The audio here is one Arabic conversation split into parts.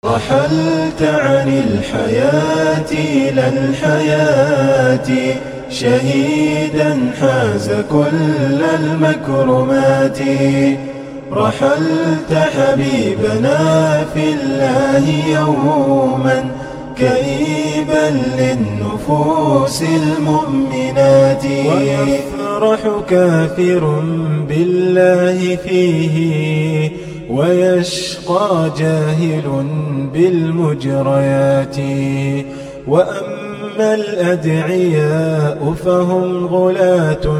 رحلت عن الحياة إلى الحياة شهيدا حاز كل المكرمات. رحلت حبيبنا في الله يوما كئيبا للنفوس المؤمنات. ويفرح كافر بالله فيه ويشقى جاهل بالمجريات. وأما الأدعياء فهم غلاة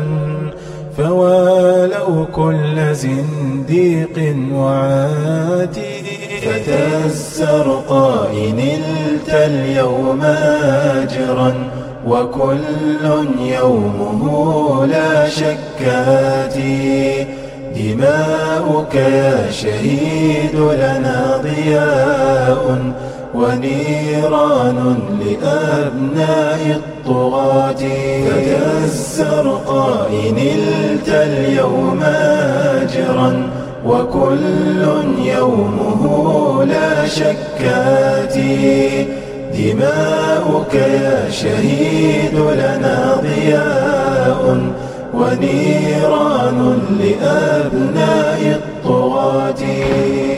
فوالوا كل زنديق وعات. فتى الزرقاء نلت اليوم أجرا وكل يومه لا شكات. دماؤك يا شهيد لنا ضياء ونيران لأبناء الطغاة. فتى الزرقاء نلت اليوم أجرا وكل يومه لا شكات. دماؤك يا شهيد لنا ضياء ونيران لأبناء الطغاة.